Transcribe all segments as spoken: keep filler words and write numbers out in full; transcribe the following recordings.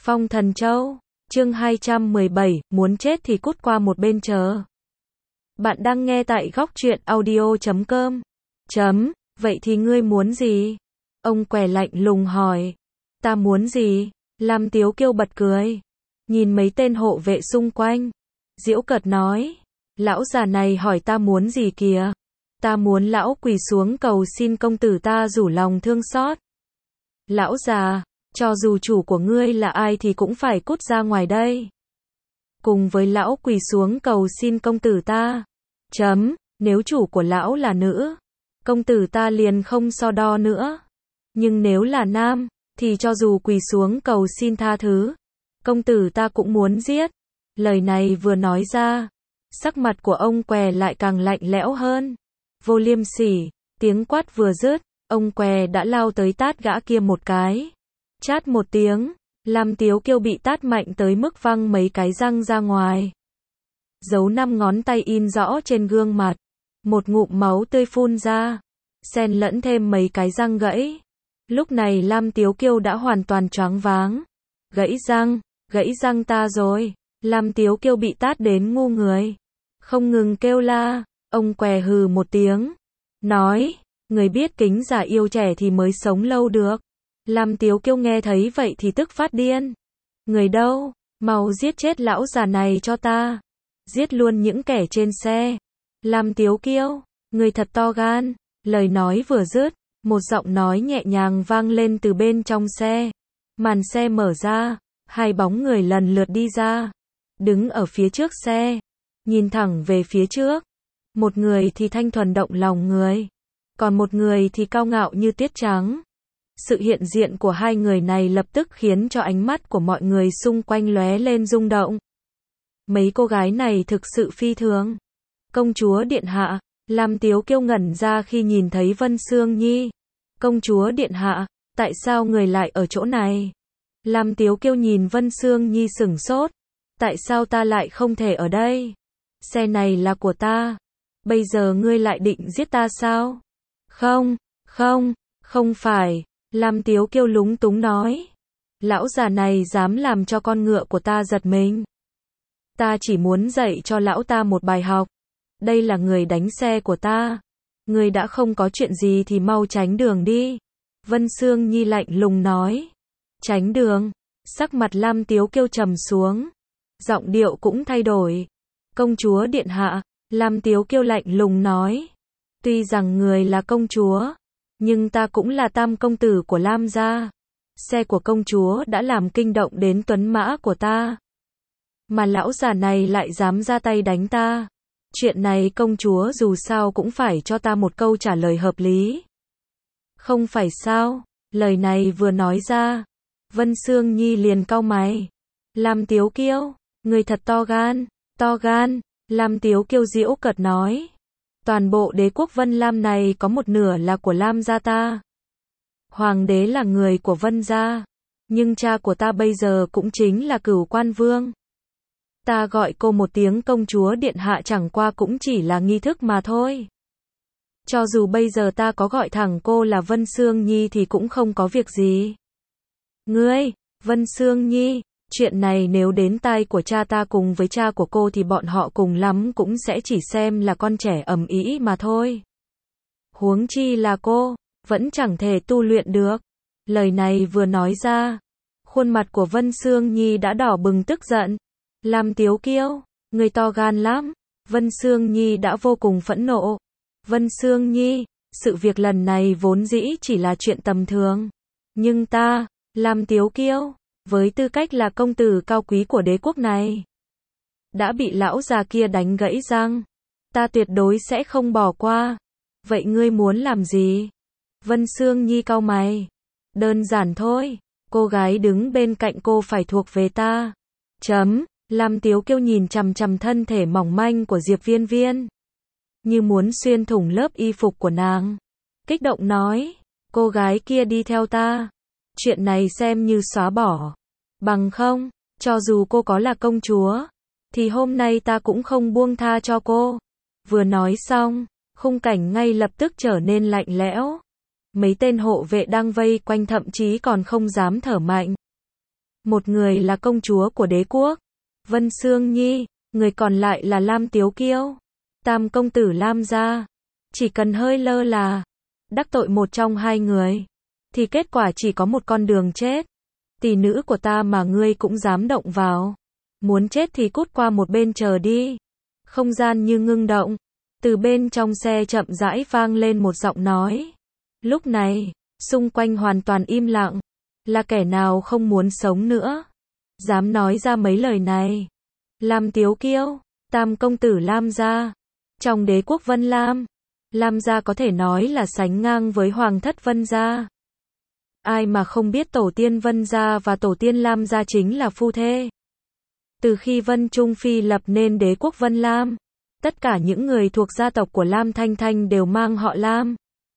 Phong Thần Châu, chương hai trăm mười bảy, muốn chết thì cút qua một bên chờ. Bạn đang nghe tại góc truyện audio chấm com. Chấm, vậy thì ngươi muốn gì? Ông què lạnh lùng hỏi. Ta muốn gì? Lam Tiếu Kiêu bật cười. Nhìn mấy tên hộ vệ xung quanh. Giễu cợt nói. Lão già này hỏi ta muốn gì kìa? Ta muốn lão quỳ xuống cầu xin công tử ta rủ lòng thương xót. Lão già, cho dù chủ của ngươi là ai thì cũng phải cút ra ngoài đây. Cùng với lão quỳ xuống cầu xin công tử ta. Chấm, nếu chủ của lão là nữ, công tử ta liền không so đo nữa. Nhưng nếu là nam, thì cho dù quỳ xuống cầu xin tha thứ, công tử ta cũng muốn giết. Lời này vừa nói ra, sắc mặt của ông què lại càng lạnh lẽo hơn. Vô liêm sỉ, tiếng quát vừa dứt, ông què đã lao tới tát gã kia một cái. Chát một tiếng, Lam Tiếu Kiêu bị tát mạnh tới mức văng mấy cái răng ra ngoài. Dấu năm ngón tay in rõ trên gương mặt. Một ngụm máu tươi phun ra, xen lẫn thêm mấy cái răng gãy. Lúc này Lam Tiếu Kiêu đã hoàn toàn choáng váng. Gãy răng, gãy răng ta rồi. Lam Tiếu Kiêu bị tát đến ngu người. Không ngừng kêu la, ông què hừ một tiếng. Nói, người biết kính già yêu trẻ thì mới sống lâu được. Lam Tiếu Kiêu nghe thấy vậy thì tức phát điên. Người đâu, mau giết chết lão già này cho ta. Giết luôn những kẻ trên xe. Lam Tiếu Kiêu, người thật to gan. Lời nói vừa dứt, một giọng nói nhẹ nhàng vang lên từ bên trong xe. Màn xe mở ra, hai bóng người lần lượt đi ra. Đứng ở phía trước xe, nhìn thẳng về phía trước. Một người thì thanh thuần động lòng người, còn một người thì cao ngạo như tuyết trắng. Sự hiện diện của hai người này lập tức khiến cho ánh mắt của mọi người xung quanh lóe lên rung động. Mấy cô gái này thực sự phi thường. Công chúa điện hạ, Lam Tiếu Kiêu ngẩn ra khi nhìn thấy Vân Sương Nhi. Công chúa điện hạ, tại sao người lại ở chỗ này? Lam Tiếu Kiêu nhìn Vân Sương Nhi sửng sốt. Tại sao ta lại không thể ở đây? Xe này là của ta. Bây giờ ngươi lại định giết ta sao? Không, không, không phải. Lam Tiếu Kiêu lúng túng nói. Lão già này dám làm cho con ngựa của ta giật mình. Ta chỉ muốn dạy cho lão ta một bài học. Đây là người đánh xe của ta. Ngươi đã không có chuyện gì thì mau tránh đường đi. Vân Sương Nhi lạnh lùng nói. Tránh đường. Sắc mặt Lam Tiếu Kiêu trầm xuống. Giọng điệu cũng thay đổi. Công chúa điện hạ, Lam Tiếu Kiêu lạnh lùng nói. Tuy rằng người là công chúa, nhưng ta cũng là tam công tử của Lam gia. Xe của công chúa đã làm kinh động đến tuấn mã của ta. Mà lão già này lại dám ra tay đánh ta. Chuyện này công chúa dù sao cũng phải cho ta một câu trả lời hợp lý. Không phải sao? Lời này vừa nói ra, Vân Sương Nhi liền cau mày. Lam Tiếu Kiêu, người thật to gan, to gan. Lam Tiếu Kiêu giễu cợt nói. Toàn bộ đế quốc Vân Lam này có một nửa là của Lam gia ta. Hoàng đế là người của Vân gia, nhưng cha của ta bây giờ cũng chính là Cửu Quan Vương. Ta gọi cô một tiếng công chúa điện hạ chẳng qua cũng chỉ là nghi thức mà thôi. Cho dù bây giờ ta có gọi thẳng cô là Vân Sương Nhi thì cũng không có việc gì. Ngươi, Vân Sương Nhi, chuyện này nếu đến tai của cha ta cùng với cha của cô thì bọn họ cùng lắm cũng sẽ chỉ xem là con trẻ ầm ĩ mà thôi. Huống chi là cô, vẫn chẳng thể tu luyện được. Lời này vừa nói ra, khuôn mặt của Vân Sương Nhi đã đỏ bừng tức giận. Lam Tiếu Kiêu, người to gan lắm. Vân Sương Nhi đã vô cùng phẫn nộ. Vân Sương Nhi, sự việc lần này vốn dĩ chỉ là chuyện tầm thường. Nhưng ta, Lam Tiếu Kiêu, với tư cách là công tử cao quý của đế quốc này, đã bị lão già kia đánh gãy răng. Ta tuyệt đối sẽ không bỏ qua. Vậy ngươi muốn làm gì? Vân Sương Nhi cau mày. Đơn giản thôi, cô gái đứng bên cạnh cô phải thuộc về ta. Chấm. Lam Tiếu Kiêu nhìn chằm chằm thân thể mỏng manh của Diệp Viên Viên, như muốn xuyên thủng lớp y phục của nàng. Kích động nói, cô gái kia đi theo ta. Chuyện này xem như xóa bỏ. Bằng không, cho dù cô có là công chúa, thì hôm nay ta cũng không buông tha cho cô. Vừa nói xong, khung cảnh ngay lập tức trở nên lạnh lẽo. Mấy tên hộ vệ đang vây quanh thậm chí còn không dám thở mạnh. Một người là công chúa của đế quốc, Vân Xương Nhi, người còn lại là Lam Tiếu Kiêu, tam công tử Lam gia. Chỉ cần hơi lơ là, đắc tội một trong hai người, thì kết quả chỉ có một con đường chết. Tỷ nữ của ta mà ngươi cũng dám động vào. Muốn chết thì cút qua một bên chờ đi. Không gian như ngưng động. Từ bên trong xe chậm rãi vang lên một giọng nói. Lúc này, xung quanh hoàn toàn im lặng. Là kẻ nào không muốn sống nữa? Dám nói ra mấy lời này. Lam Tiếu Kiêu, tam công tử Lam gia. Trong đế quốc Vân Lam, Lam gia có thể nói là sánh ngang với hoàng thất Vân gia. Ai mà không biết tổ tiên Vân gia và tổ tiên Lam gia chính là phu thê. Từ khi Vân Trung Phi lập nên đế quốc Vân Lam, tất cả những người thuộc gia tộc của Lam Thanh Thanh đều mang họ Lam.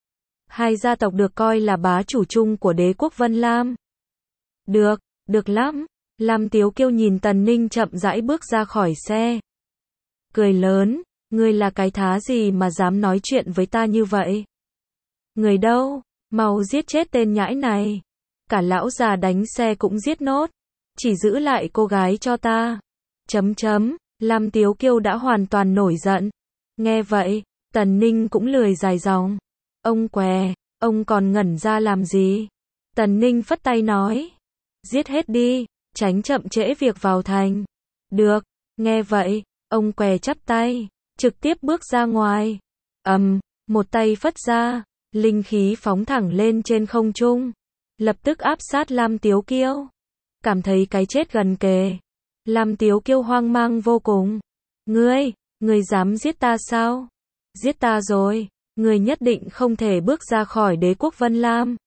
Hai gia tộc được coi là bá chủ chung của đế quốc Vân Lam. Được, được lắm. Lam Tiếu Kiêu nhìn Tần Ninh chậm rãi bước ra khỏi xe. Cười lớn, ngươi là cái thá gì mà dám nói chuyện với ta như vậy? Người đâu? Mau giết chết tên nhãi này. Cả lão già đánh xe cũng giết nốt. Chỉ giữ lại cô gái cho ta. Chấm chấm, Lam Tiếu Kiêu đã hoàn toàn nổi giận. Nghe vậy, Tần Ninh cũng lười dài dòng. Ông què, ông còn ngẩn ra làm gì? Tần Ninh phất tay nói. Giết hết đi, tránh chậm trễ việc vào thành. Được, nghe vậy, ông què chắp tay, trực tiếp bước ra ngoài. Ầm, um, một tay phất ra, linh khí phóng thẳng lên trên không trung, lập tức áp sát Lam Tiếu Kiêu. Cảm thấy cái chết gần kề, Lam Tiếu Kiêu hoang mang vô cùng. Ngươi, ngươi dám giết ta sao? Giết ta rồi, ngươi nhất định không thể bước ra khỏi đế quốc Vân Lam.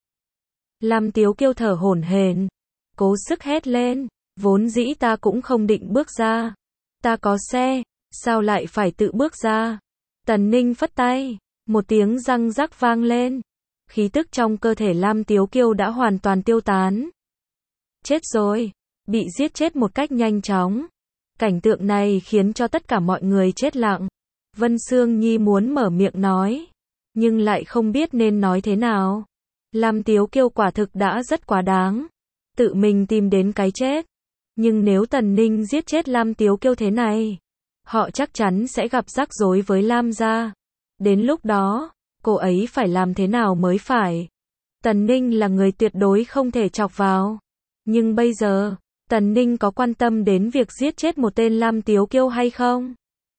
Lam Tiếu Kiêu thở hổn hển, cố sức hét lên, vốn dĩ ta cũng không định bước ra. Ta có xe, sao lại phải tự bước ra? Tần Ninh phất tay, một tiếng răng rắc vang lên. Khí tức trong cơ thể Lam Tiếu Kiêu đã hoàn toàn tiêu tán. Chết rồi, bị giết chết một cách nhanh chóng. Cảnh tượng này khiến cho tất cả mọi người chết lặng. Vân Xương Nhi muốn mở miệng nói, nhưng lại không biết nên nói thế nào. Lam Tiếu Kiêu quả thực đã rất quá đáng, tự mình tìm đến cái chết. Nhưng nếu Tần Ninh giết chết Lam Tiếu Kiêu thế này, họ chắc chắn sẽ gặp rắc rối với Lam gia. Đến lúc đó, cô ấy phải làm thế nào mới phải? Tần Ninh là người tuyệt đối không thể chọc vào. Nhưng bây giờ, Tần Ninh có quan tâm đến việc giết chết một tên Lam Tiếu Kiêu hay không?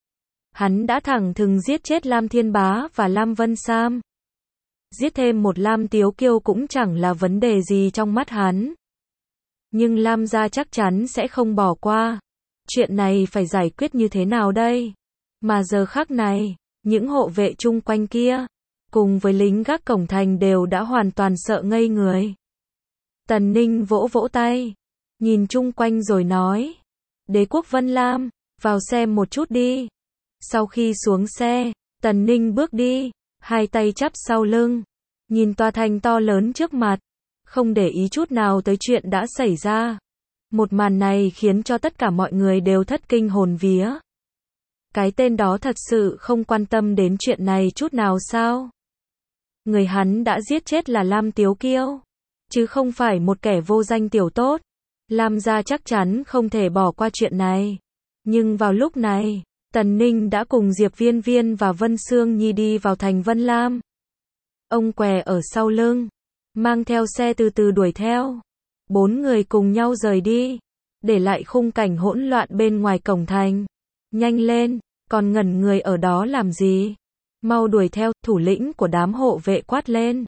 Hắn đã thẳng thừng giết chết Lam Thiên Bá và Lam Vân Sam. Giết thêm một Lam Tiếu Kiêu cũng chẳng là vấn đề gì trong mắt hắn. Nhưng Lam gia chắc chắn sẽ không bỏ qua. Chuyện này phải giải quyết như thế nào đây? Mà giờ khắc này, những hộ vệ chung quanh kia, cùng với lính gác cổng thành đều đã hoàn toàn sợ ngây người. Tần Ninh vỗ vỗ tay, nhìn chung quanh rồi nói. Đế quốc Vân Lam, vào xem một chút đi. Sau khi xuống xe, Tần Ninh bước đi, hai tay chắp sau lưng, nhìn tòa thành to lớn trước mặt, không để ý chút nào tới chuyện đã xảy ra. Một màn này khiến cho tất cả mọi người đều thất kinh hồn vía. Cái tên đó thật sự không quan tâm đến chuyện này chút nào sao? Người hắn đã giết chết là Lam Tiếu Kiêu, chứ không phải một kẻ vô danh tiểu tốt. Lam gia chắc chắn không thể bỏ qua chuyện này. Nhưng vào lúc này, Tần Ninh đã cùng Diệp Viên Viên và Vân Xương Nhi đi vào thành Vân Lam. Ông què ở sau lưng, mang theo xe từ từ đuổi theo. Bốn người cùng nhau rời đi, để lại khung cảnh hỗn loạn bên ngoài cổng thành. Nhanh lên, còn ngẩn người ở đó làm gì? Mau đuổi theo, thủ lĩnh của đám hộ vệ quát lên.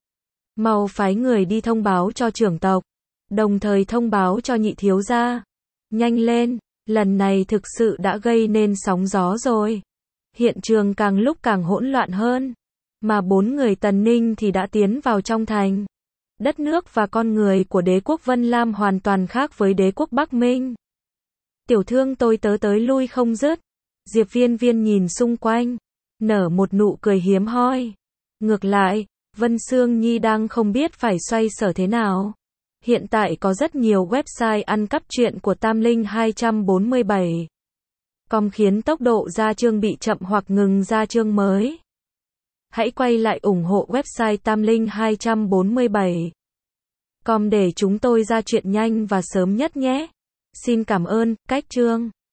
Mau phái người đi thông báo cho trưởng tộc, đồng thời thông báo cho nhị thiếu gia. Nhanh lên, lần này thực sự đã gây nên sóng gió rồi. Hiện trường càng lúc càng hỗn loạn hơn, mà bốn người Tần Ninh thì đã tiến vào trong thành. Đất nước và con người của đế quốc Vân Lam hoàn toàn khác với đế quốc Bắc Minh. Tiểu thương tôi tớ tới lui không dứt. Diệp Viên Viên nhìn xung quanh, nở một nụ cười hiếm hoi. Ngược lại, Vân Xương Nhi đang không biết phải xoay sở thế nào. Hiện tại có rất nhiều website ăn cắp truyện của Tam Linh hai bốn bảy com khiến tốc độ ra chương bị chậm hoặc ngừng ra chương mới. Hãy quay lại ủng hộ website Tam Linh hai bốn bảy com để chúng tôi ra chuyện nhanh và sớm nhất nhé. Xin cảm ơn, Cách Trương.